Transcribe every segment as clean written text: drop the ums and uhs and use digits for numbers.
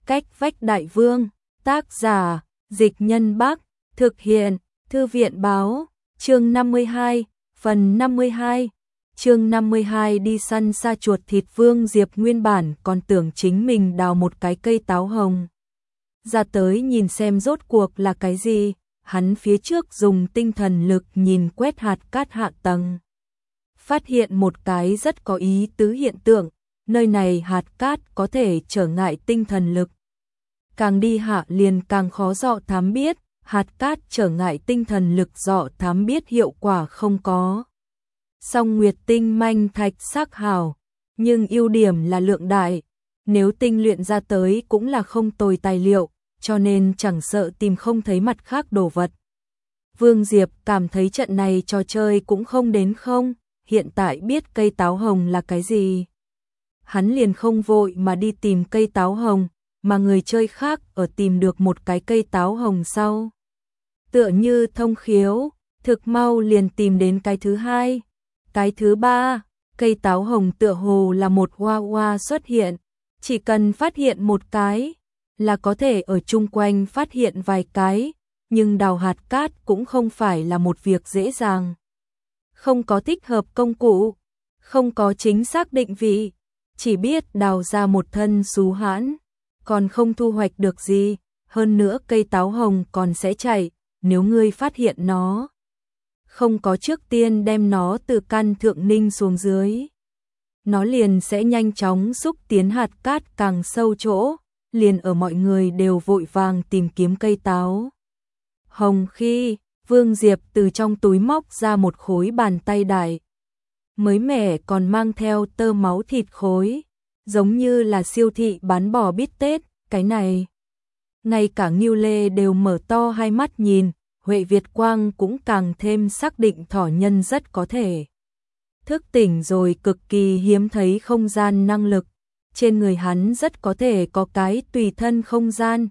Cách vách đại vương, tác giả, Dịch Nhân Bắc, thực hiện, Thư viện báo, chương 52, phần 52. Chương 52 đi săn sa chuột thịt. Vương Diệp nguyên bản còn tưởng chính mình đào một cái cây táo hồng ra tới nhìn xem rốt cuộc là cái gì, hắn phía trước dùng tinh thần lực nhìn quét hạt cát hạ tầng. Phát hiện một cái rất có ý tứ hiện tượng, nơi này hạt cát có thể trở ngại tinh thần lực. Càng đi hạ liền càng khó dò thám biết, hạt cát trở ngại tinh thần lực dò thám biết hiệu quả không có. Song nguyệt tinh manh thạch sắc hảo, nhưng ưu điểm là lượng đại, nếu tinh luyện ra tới cũng là không tồi tài liệu, cho nên chẳng sợ tìm không thấy mặt khác đồ vật. Vương Diệp cảm thấy trận này trò chơi cũng không đến không, hiện tại biết cây táo hồng là cái gì. Hắn liền không vội mà đi tìm cây táo hồng, mà người chơi khác ở tìm được một cái cây táo hồng sau. Tựa như thông khiếu, thực mau liền tìm đến cái thứ hai. Cái thứ ba, cây táo hồng tựa hồ là một hoa hoa xuất hiện, chỉ cần phát hiện một cái là có thể ở chung quanh phát hiện vài cái, nhưng đào hạt cát cũng không phải là một việc dễ dàng. Không có thích hợp công cụ, không có chính xác định vị, chỉ biết đào ra một thân xú hãn, còn không thu hoạch được gì, hơn nữa cây táo hồng còn sẽ chạy, nếu ngươi phát hiện nó. Không có trước tiên đem nó từ căn thượng ninh xuống dưới, nó liền sẽ nhanh chóng xúc tiến hạt cát càng sâu chỗ, liền ở mọi người đều vội vàng tìm kiếm cây táo hồng khi Vương Diệp từ trong túi móc ra một khối bàn tay đại, mới mẻ còn mang theo tơ máu thịt khối, giống như là siêu thị bán bò bít tết, cái này. Ngay cả Ngưu Lê đều mở to hai mắt nhìn, Huệ Việt Quang cũng càng thêm xác định thỏ nhân rất có thể thức tỉnh rồi cực kỳ hiếm thấy không gian năng lực, trên người hắn rất có thể có cái tùy thân không gian,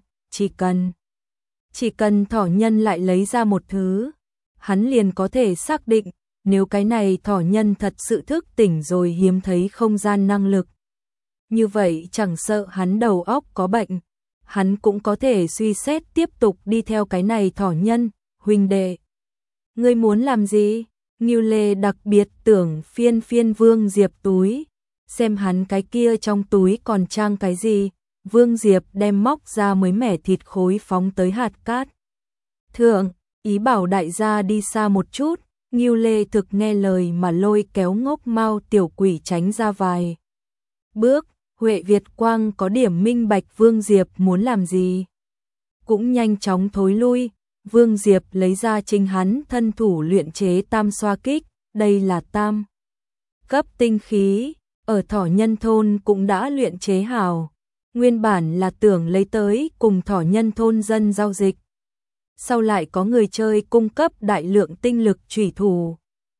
chỉ cần thỏ nhân lại lấy ra một thứ, hắn liền có thể xác định, nếu cái này thỏ nhân thật sự thức tỉnh rồi hiếm thấy không gian năng lực. Như vậy chẳng sợ hắn đầu óc có bệnh, hắn cũng có thể suy xét tiếp tục đi theo cái này thỏ nhân. Huynh đệ, ngươi muốn làm gì? Ngưu Lê đặc biệt tưởng phiên Vương Diệp túi, xem hắn cái kia trong túi còn trang cái gì. Vương Diệp đem móc ra mới mẻ thịt khối phóng tới hạt cát thượng, ý bảo đại gia đi xa một chút. Ngưu Lê thực nghe lời mà lôi kéo Ngốc Mao tiểu quỷ tránh ra vài bước. Huệ Việt Quang có điểm minh bạch Vương Diệp muốn làm gì, cũng nhanh chóng thối lui. Vương Diệp lấy ra chính hắn thân thủ luyện chế tam xoa kích, đây là tam cấp tinh khí, ở thỏ nhân thôn cũng đã luyện chế hảo. Nguyên bản là tưởng lấy tới cùng thỏ nhân thôn dân giao dịch, sau lại có người chơi cung cấp đại lượng tinh lực chủy thủ,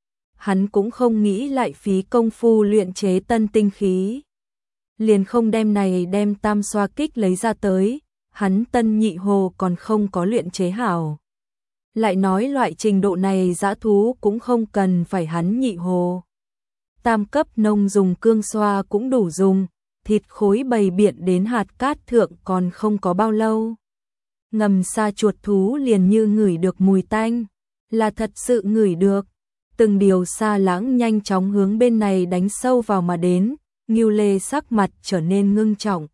hắn cũng không nghĩ lại phí công phu luyện chế tân tinh khí, liền không đem tam xoa kích lấy ra tới. Hắn tân nhị hồ còn không có luyện chế hảo, lại nói loại trình độ này dã thú cũng không cần phải hắn nhị hồ. Tam cấp nông dùng cương xoa cũng đủ dùng, thịt khối bày biện đến hạt cát thượng còn không có bao lâu. Ngầm sa chuột thú liền như ngửi được mùi tanh, là thật sự ngửi được. Từng điều sa lãng nhanh chóng hướng bên này đánh sâu vào mà đến. Ngưu Lê sắc mặt trở nên ngưng trọng,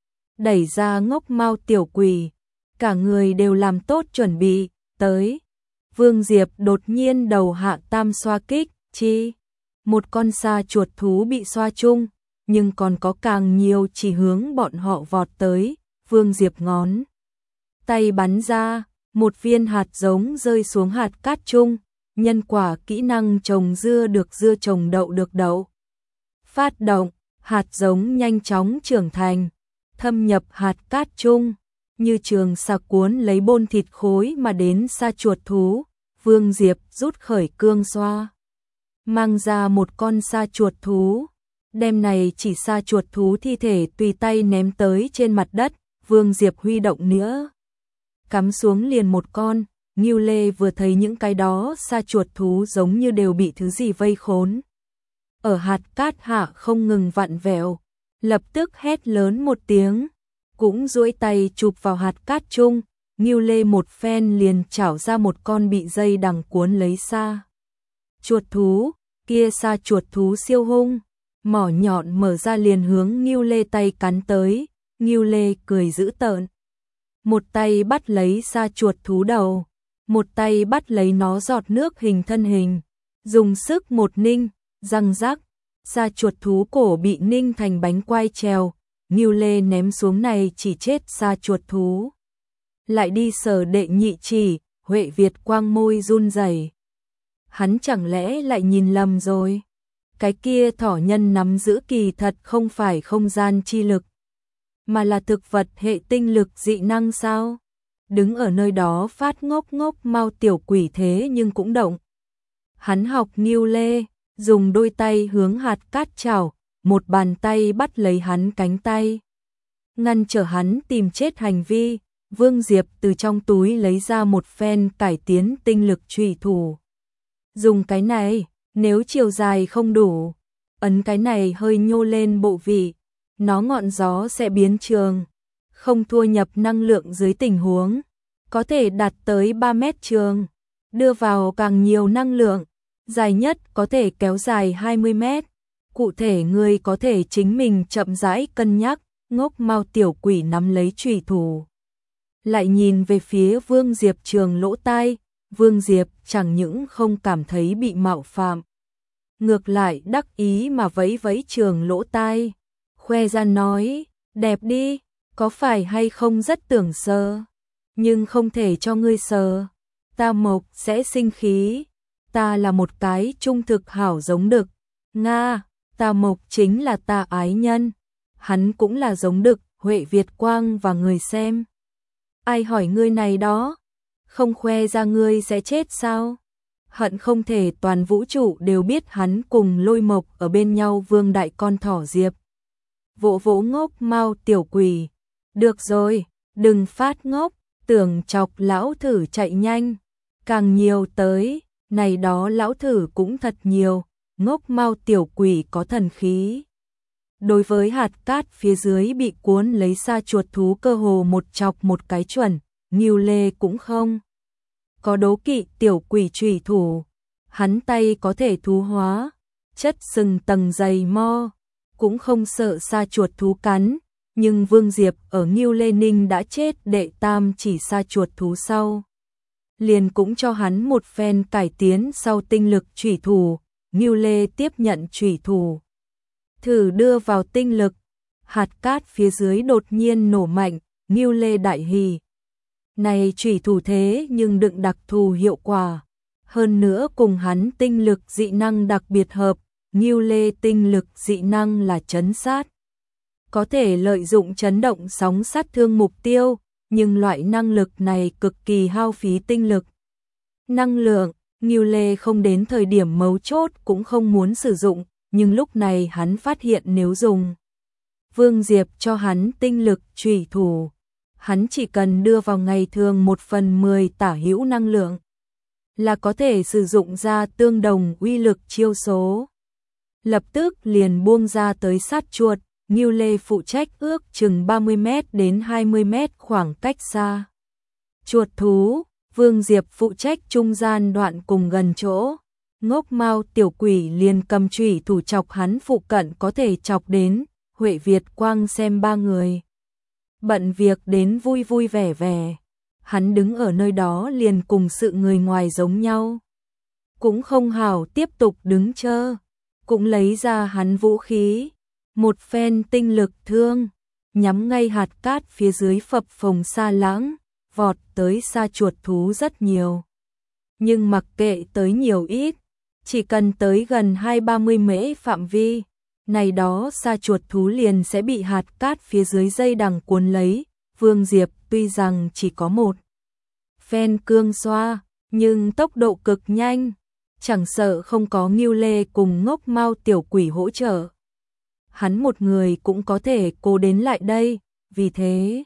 đẩy ra Ngốc Mao tiểu quỷ, cả người đều làm tốt chuẩn bị, tới. Vương Diệp đột nhiên đầu hạ tam xoa kích, chi. Một con sa chuột thú bị xoa chung, nhưng còn có càng nhiều chỉ hướng bọn họ vọt tới. Vương Diệp ngón tay bắn ra, một viên hạt giống rơi xuống hạt cát chung, nhân quả kỹ năng trồng dưa được dưa, trồng đậu được đậu. Phát động, hạt giống nhanh chóng trưởng thành, thâm nhập hạt cát chung, như trường xà cuốn lấy bôn thịt khối mà đến sa chuột thú. Vương Diệp rút khởi cương xoa, mang ra một con sa chuột thú, đem này chỉ sa chuột thú thi thể tùy tay ném tới trên mặt đất. Vương Diệp huy động nữa, cắm xuống liền một con. Ngưu Lê vừa thấy những cái đó sa chuột thú giống như đều bị thứ gì vây khốn, ở hạt cát hạ không ngừng vặn vẹo, lập tức hét lớn một tiếng, cũng duỗi tay chụp vào hạt cát chung, Ngưu Lê một phen liền chảo ra một con bị dây đằng cuốn lấy sa chuột thú, kia sa chuột thú siêu hung, mỏ nhọn mở ra liền hướng Ngưu Lê tay cắn tới, Ngưu Lê cười dữ tợn. Một tay bắt lấy sa chuột thú đầu, một tay bắt lấy nó giọt nước hình thân hình, dùng sức một ninh, răng rắc, sa chuột thú cổ bị ninh thành bánh quai trèo, Ngưu Lê ném xuống này chỉ chết sa chuột thú. Lại đi sờ đệ nhị chỉ, Huệ Việt Quang môi run rẩy. Hắn chẳng lẽ lại nhìn lầm rồi? Cái kia thỏ nhân nắm giữ kỳ thật không phải không gian chi lực, mà là thực vật hệ tinh lực dị năng sao? Đứng ở nơi đó phát ngốc ngốc Mao tiểu quỷ thế nhưng cũng động. Hắn học Ngưu Lê, dùng đôi tay hướng hạt cát chảo, một bàn tay bắt lấy hắn cánh tay. Ngăn trở hắn tìm chết hành vi, Vương Diệp từ trong túi lấy ra một phen cải tiến tinh lực chủy thủ. Dùng cái này, nếu chiều dài không đủ, ấn cái này hơi nhô lên bộ vị, nó ngọn gió sẽ biến trường, không thua nhập năng lượng dưới tình huống, có thể đạt tới 3 mét trường, đưa vào càng nhiều năng lượng, dài nhất có thể kéo dài 20 mét. Cụ thể người có thể chính mình chậm rãi cân nhắc, ngốc Mao tiểu quỷ nắm lấy chủy thủ. Lại nhìn về phía Vương Diệp trường lỗ tai, Vương Diệp chẳng những không cảm thấy bị mạo phạm, ngược lại đắc ý mà vẫy vẫy trường lỗ tai, khoe ra nói, đẹp đi, có phải hay không rất tưởng sờ, nhưng không thể cho ngươi sờ, ta Mộc sẽ sinh khí, ta là một cái trung thực hảo giống đực, Nga, ta Mộc chính là ta ái nhân, hắn cũng là giống đực, Huệ Việt Quang và người xem. Ai hỏi ngươi này đó, không khoe ra ngươi sẽ chết sao? Hận không thể toàn vũ trụ đều biết hắn cùng Lôi Mộc ở bên nhau. Vương đại con thỏ Diệp vỗ vỗ ngốc Mao tiểu quỷ, được rồi, đừng phát ngốc, tưởng chọc lão thử chạy nhanh, càng nhiều tới, này đó lão thử cũng thật nhiều, ngốc Mao tiểu quỷ có thần khí. Đối với hạt cát phía dưới bị cuốn lấy sa chuột thú cơ hồ một chọc một cái chuẩn, Ngưu Lê cũng không có đố kỵ tiểu quỷ chủy thủ, hắn tay có thể thú hóa, chất sừng tầng dày mo, cũng không sợ sa chuột thú cắn, nhưng Vương Diệp ở Ngưu Lê Ninh đã chết đệ tam chỉ sa chuột thú sau. Liền cũng cho hắn một phen cải tiến sau tinh lực chủy thủ, Ngưu Lê tiếp nhận chủy thủ. Thử đưa vào tinh lực, hạt cát phía dưới đột nhiên nổ mạnh, Ngưu Lê đại hỉ. Này chủy thủ thế nhưng đựng đặc thù hiệu quả, hơn nữa cùng hắn tinh lực dị năng đặc biệt hợp, Ngưu Lê tinh lực dị năng là chấn sát. Có thể lợi dụng chấn động sóng sát thương mục tiêu, nhưng loại năng lực này cực kỳ hao phí tinh lực. Năng lượng, Ngưu Lê không đến thời điểm mấu chốt cũng không muốn sử dụng, nhưng lúc này hắn phát hiện nếu dùng Vương Diệp cho hắn tinh lực chủy thủ, hắn chỉ cần đưa vào ngày thường 1/10 tả hữu năng lượng, là có thể sử dụng ra tương đồng uy lực chiêu số. Lập tức liền buông ra tới sát chuột, Ngưu Lê phụ trách ước chừng 30 mét đến 20 mét khoảng cách xa. Chuột thú, Vương Diệp phụ trách trung gian đoạn cùng gần chỗ. Ngốc Mao tiểu quỷ liền cầm chủy thủ chọc hắn phụ cận có thể chọc đến, Huệ Việt Quang xem ba người bận việc đến vui vui vẻ vẻ, hắn đứng ở nơi đó liền cùng sự người ngoài giống nhau, cũng không hảo tiếp tục đứng chơ, cũng lấy ra hắn vũ khí, một phen tinh lực thương, nhắm ngay hạt cát phía dưới phập phồng xa lãng, vọt tới sa chuột thú rất nhiều. Nhưng mặc kệ tới nhiều ít, chỉ cần tới gần 20-30 mễ phạm vi, này đó sa chuột thú liền sẽ bị hạt cát phía dưới dây đằng cuốn lấy. Vương Diệp tuy rằng chỉ có một phen cương xoa, nhưng tốc độ cực nhanh, chẳng sợ không có Ngưu Lê cùng ngốc Mao tiểu quỷ hỗ trợ. Hắn một người cũng có thể cố đến lại đây, vì thế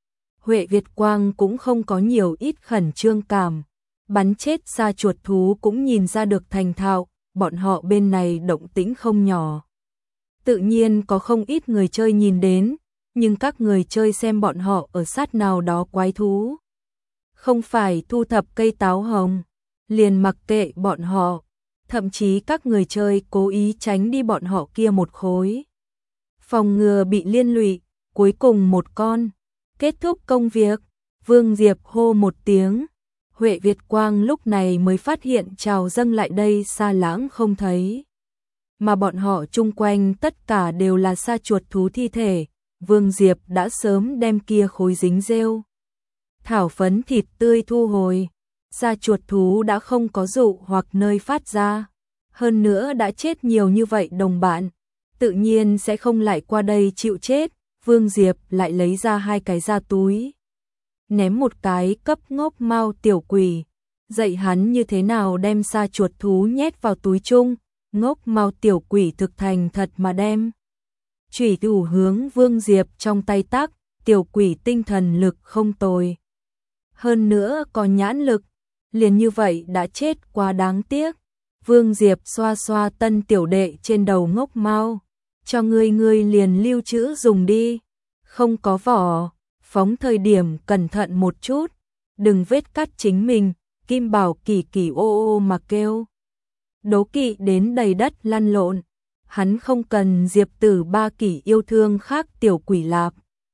Huệ Việt Quang cũng không có nhiều ít khẩn trương cảm. Bắn chết sa chuột thú cũng nhìn ra được thành thạo, bọn họ bên này động tĩnh không nhỏ. Tự nhiên có không ít người chơi nhìn đến, nhưng các người chơi xem bọn họ ở sát nào đó quái thú. Không phải thu thập cây táo hồng, liền mặc kệ bọn họ, thậm chí các người chơi cố ý tránh đi bọn họ kia một khối. Phòng ngừa bị liên lụy, cuối cùng một con. Kết thúc công việc, Vương Diệp hô một tiếng. Huệ Việt Quang lúc này mới phát hiện trào dâng lại đây xa lãng không thấy. Mà bọn họ chung quanh tất cả đều là sa chuột thú thi thể. Vương Diệp đã sớm đem kia khối dính rêu thảo phấn thịt tươi thu hồi. Sa chuột thú đã không có dụ hoặc nơi phát ra. Hơn nữa đã chết nhiều như vậy đồng bạn, tự nhiên sẽ không lại qua đây chịu chết. Vương Diệp lại lấy ra 2 cái ra túi, ném một cái cấp Ngốc Mao tiểu quỷ, dạy hắn như thế nào đem sa chuột thú nhét vào túi chung. Ngốc Mao tiểu quỷ thực thành thật mà đem chủy thủ hướng Vương Diệp trong tay tác. Tiểu quỷ tinh thần lực không tồi, hơn nữa có nhãn lực, liền như vậy đã chết quá đáng tiếc. Vương Diệp xoa xoa tân tiểu đệ trên đầu Ngốc Mao, cho ngươi liền lưu trữ dùng đi, không có vỏ, phóng thời điểm cẩn thận một chút, đừng vết cắt chính mình. Kim Bảo kỳ kỳ ô ô mà kêu, đố kỵ đến đầy đất lăn lộn. Hắn không cần Diệp Tử ba kỷ yêu thương khác tiểu quỷ lạp.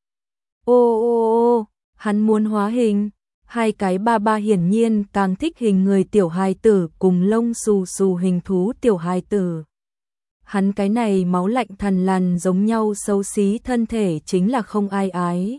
Ô ô ô, hắn muốn hóa hình. 2 cái ba hiển nhiên càng thích hình người tiểu hài tử cùng lông xù xù hình thú tiểu hài tử. Hắn cái này máu lạnh thằn lằn giống nhau xấu xí thân thể chính là không ai ái.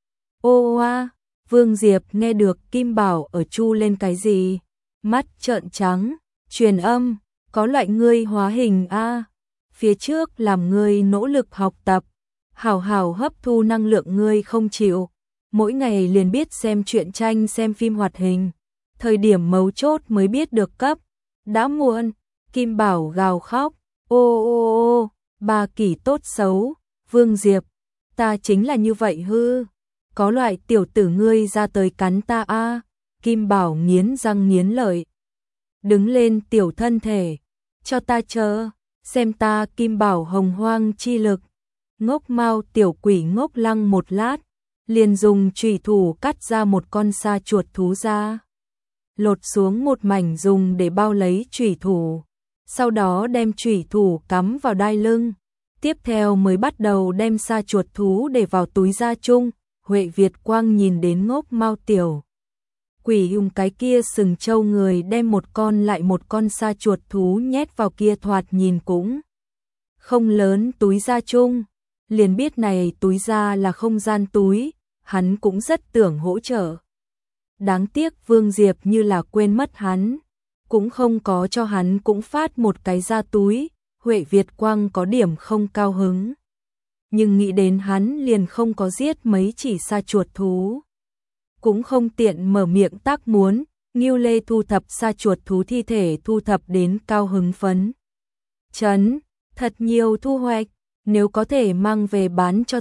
Ô oa, Vương Diệp nghe được Kim Bảo ở chu lên cái gì, mắt trợn trắng, truyền âm, có loại ngươi hóa hình a, phía trước làm ngươi nỗ lực học tập, hảo hảo hấp thu năng lượng ngươi không chịu, mỗi ngày liền biết xem truyện tranh xem phim hoạt hình, thời điểm mấu chốt mới biết được cấp, đã muộn. Kim Bảo gào khóc, ô ô ô, ba kỷ tốt xấu, Vương Diệp, ta chính là như vậy hư, có loại tiểu tử ngươi ra tới cắn ta a. Kim Bảo nghiến răng nghiến lợi, đứng lên tiểu thân thể, cho ta chờ, xem ta Kim Bảo hồng hoang chi lực. Ngốc Mao tiểu quỷ ngốc lăng một lát, liền dùng chủy thủ cắt ra một con sa chuột thú ra, lột xuống một mảnh dùng để bao lấy chủy thủ, sau đó đem chủy thủ cắm vào đai lưng, tiếp theo mới bắt đầu đem sa chuột thú để vào túi da chung. Huệ Việt Quang nhìn đến Ngốc Mao tiểu quỷ dùng cái kia sừng trâu người đem một con lại một con sa chuột thú nhét vào kia thoạt nhìn cũng không lớn túi da chung, liền biết này túi da là không gian túi, hắn cũng rất tưởng hỗ trợ. Đáng tiếc Vương Diệp như là quên mất hắn, cũng không có cho hắn cũng phát một cái da túi. Huệ Việt Quang có điểm không cao hứng, nhưng nghĩ đến hắn liền không có giết mấy chỉ sa chuột thú, cũng không tiện mở miệng tác muốn. Ngưu Lê thu thập sa chuột thú thi thể thu thập đến cao hứng phấn chấn, thật nhiều thu hoạch, nếu có thể mang về bán cho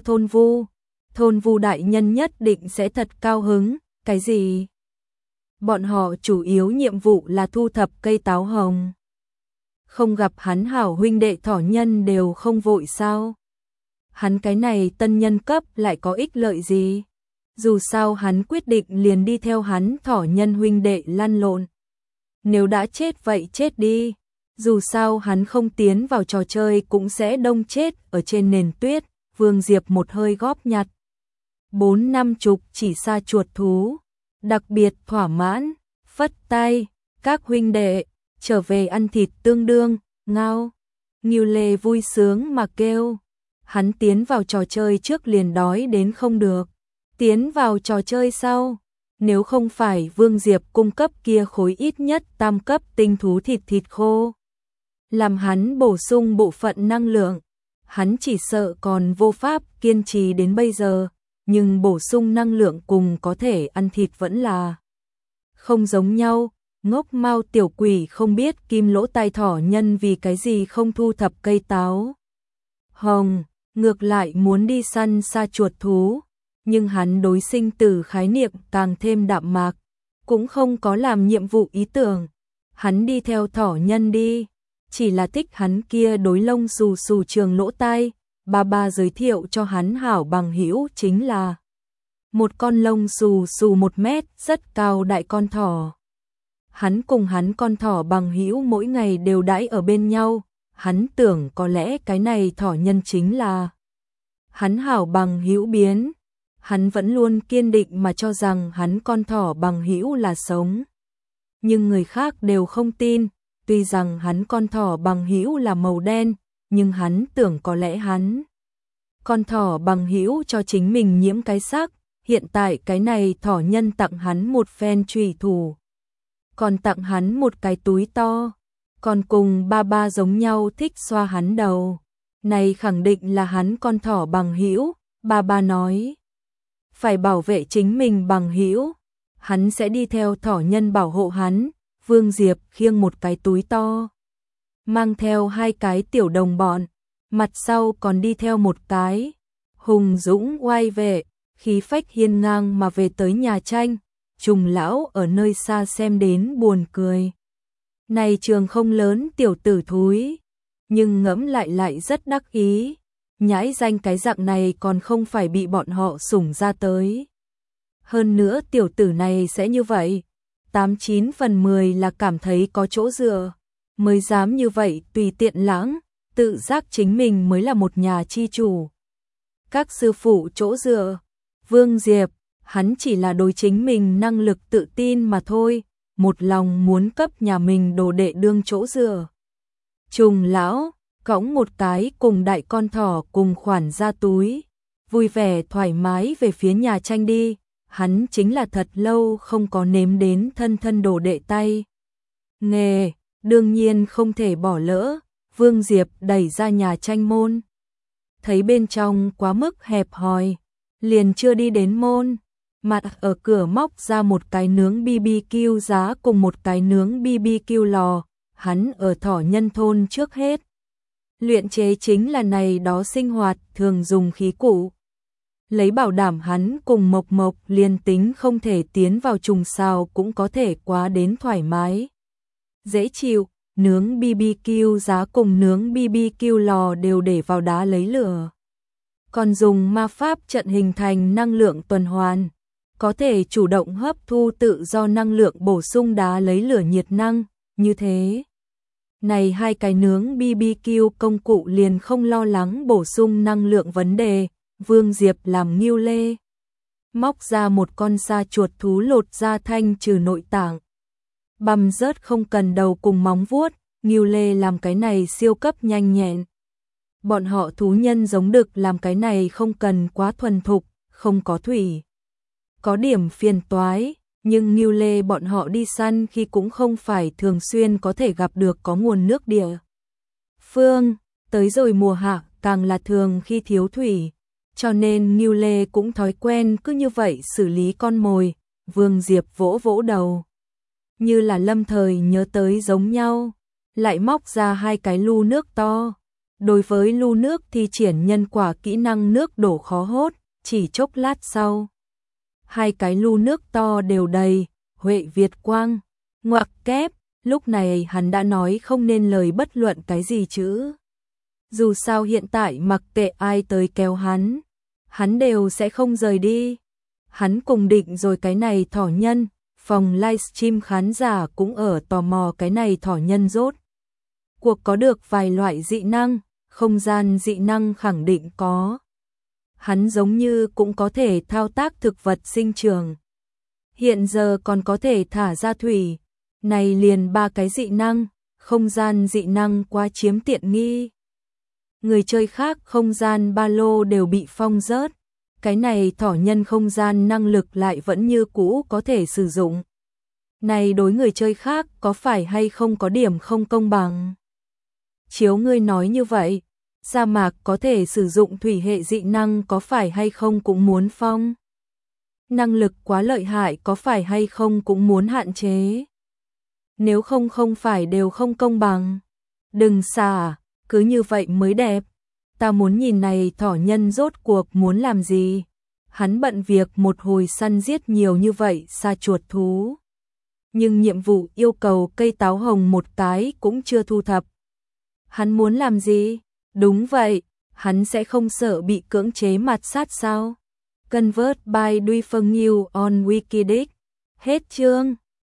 thôn vu đại nhân nhất định sẽ thật cao hứng. Cái gì? Bọn họ chủ yếu nhiệm vụ là thu thập cây táo hồng. Không gặp hắn hảo huynh đệ thỏ nhân đều không vội sao? Hắn cái này tân nhân cấp lại có ích lợi gì? Dù sao hắn quyết định liền đi theo hắn thỏ nhân huynh đệ lăn lộn. Nếu đã chết vậy chết đi. Dù sao hắn không tiến vào trò chơi cũng sẽ đông chết ở trên nền tuyết. Vương Diệp một hơi góp nhặt 40-50 chỉ sa chuột thú, đặc biệt thỏa mãn, phất tay, các huynh đệ, trở về ăn thịt tương đương, ngao. Ngưu Lê vui sướng mà kêu, hắn tiến vào trò chơi trước liền đói đến không được, tiến vào trò chơi sau, nếu không phải Vương Diệp cung cấp kia khối ít nhất tam cấp tinh thú thịt khô, làm hắn bổ sung bộ phận năng lượng, hắn chỉ sợ còn vô pháp kiên trì đến bây giờ, nhưng bổ sung năng lượng cùng có thể ăn thịt vẫn là không giống nhau. Ngốc Mao tiểu quỷ không biết Kim Lỗ Tai thỏ nhân vì cái gì không thu thập cây táo hồng, ngược lại muốn đi săn sa chuột thú, nhưng hắn đối sinh tử khái niệm càng thêm đạm mạc, cũng không có làm nhiệm vụ ý tưởng. Hắn đi theo thỏ nhân đi, chỉ là thích hắn kia đối lông xù xù trường lỗ tai, Ba giới thiệu cho hắn hảo bằng hữu chính là một con lông xù xù 1 mét rất cao đại con thỏ. Hắn cùng hắn con thỏ bằng hữu mỗi ngày đều đãi ở bên nhau, hắn tưởng có lẽ cái này thỏ nhân chính là hắn hảo bằng hữu biến. Hắn vẫn luôn kiên định mà cho rằng hắn con thỏ bằng hữu là sống. Nhưng người khác đều không tin, tuy rằng hắn con thỏ bằng hữu là màu đen, nhưng hắn tưởng có lẽ hắn con thỏ bằng hữu cho chính mình nhiễm cái sắc. Hiện tại cái này thỏ nhân tặng hắn một phen chùy thủ, còn tặng hắn một cái túi to, còn cùng ba giống nhau thích xoa hắn đầu. Này khẳng định là hắn con thỏ bằng hữu. Ba nói phải bảo vệ chính mình bằng hữu, hắn sẽ đi theo thỏ nhân bảo hộ hắn. Vương Diệp khiêng một cái túi to, mang theo 2 cái tiểu đồng bọn, mặt sau còn đi theo một cái hùng dũng oai vệ, khí phách hiên ngang mà về tới nhà tranh. Trùng lão ở nơi xa xem đến buồn cười. Này trường không lớn tiểu tử thúi, nhưng ngẫm lại rất đắc ý. Nhãi danh cái dạng này còn không phải bị bọn họ sủng ra tới. Hơn nữa tiểu tử này sẽ như vậy, 89 phần 10 là cảm thấy có chỗ dựa, mới dám như vậy tùy tiện lãng, tự giác chính mình mới là một nhà chi chủ. Các sư phụ chỗ dựa, Vương Diệp, hắn chỉ là đối chính mình năng lực tự tin mà thôi, một lòng muốn cấp nhà mình đồ đệ đương chỗ dựa. Trùng lão cõng một cái cùng đại con thỏ cùng khoản ra túi, vui vẻ thoải mái về phía nhà tranh đi. Hắn chính là thật lâu không có nếm đến thân đồ đệ tay nghề, đương nhiên không thể bỏ lỡ. Vương Diệp đẩy ra nhà tranh môn, thấy bên trong quá mức hẹp hòi, liền chưa đi đến môn, mặt ở cửa móc ra một cái nướng BBQ giá cùng một cái nướng BBQ lò. Hắn ở thỏ nhân thôn trước hết luyện chế chính là này đó sinh hoạt thường dùng khí cụ, lấy bảo đảm hắn cùng Mộc Mộc liền tính không thể tiến vào trùng xào cũng có thể quá đến thoải mái dễ chịu. Nướng BBQ giá cùng nướng BBQ lò đều để vào đá lấy lửa, còn dùng ma pháp trận hình thành năng lượng tuần hoàn, có thể chủ động hấp thu tự do năng lượng bổ sung đá lấy lửa nhiệt năng. Như thế này 2 cái nướng BBQ công cụ liền không lo lắng bổ sung năng lượng vấn đề. Vương Diệp làm nghêu lê, móc ra một con sa chuột thú lột ra thanh trừ nội tạng, băm rớt không cần đầu cùng móng vuốt. Nghêu lê làm cái này siêu cấp nhanh nhẹn. Bọn họ thú nhân giống đực làm cái này không cần quá thuần thục, không có thủy, có điểm phiền toái. Nhưng nghêu lê bọn họ đi săn khi cũng không phải thường xuyên có thể gặp được có nguồn nước địa phương, tới rồi mùa hạ càng là thường khi thiếu thủy, cho nên nghêu lê cũng thói quen cứ như vậy xử lý con mồi. Vương Diệp vỗ vỗ đầu, như là lâm thời nhớ tới giống nhau, lại móc ra 2 cái lu nước to. Đối với lu nước thi triển nhân quả kỹ năng nước đổ khó hốt, chỉ chốc lát sau 2 cái lu nước to đều đầy. Huệ Việt Quang ngoặc kép, lúc này hắn đã nói không nên lời bất luận cái gì chứ. Dù sao hiện tại mặc kệ ai tới kéo hắn đều sẽ không rời đi. Hắn cùng định rồi cái này thỏ nhân, phòng livestream khán giả cũng ở tò mò cái này thỏ nhân rốt cuộc có được vài loại dị năng, không gian dị năng khẳng định có. Hắn giống như cũng có thể thao tác thực vật sinh trưởng, hiện giờ còn có thể thả ra thủy, này liền 3 cái dị năng, không gian dị năng quá chiếm tiện nghi. Người chơi khác không gian ba lô đều bị phong rớt, cái này thỏ nhân không gian năng lực lại vẫn như cũ có thể sử dụng. Này đối người chơi khác có phải hay không có điểm không công bằng? Chiếu ngươi nói như vậy, sa mạc có thể sử dụng thủy hệ dị năng có phải hay không cũng muốn phong? Năng lực quá lợi hại có phải hay không cũng muốn hạn chế? Nếu không không phải đều không công bằng. Đừng xả, cứ như vậy mới đẹp. Ta muốn nhìn này thỏ nhân rốt cuộc muốn làm gì. Hắn bận việc một hồi săn giết nhiều như vậy sa chuột thú. Nhưng nhiệm vụ yêu cầu cây táo hồng một cái cũng chưa thu thập. Hắn muốn làm gì? Đúng vậy, hắn sẽ không sợ bị cưỡng chế mạt sát sao? Convert by Duy Phân New on Wikileaks. Hết chương.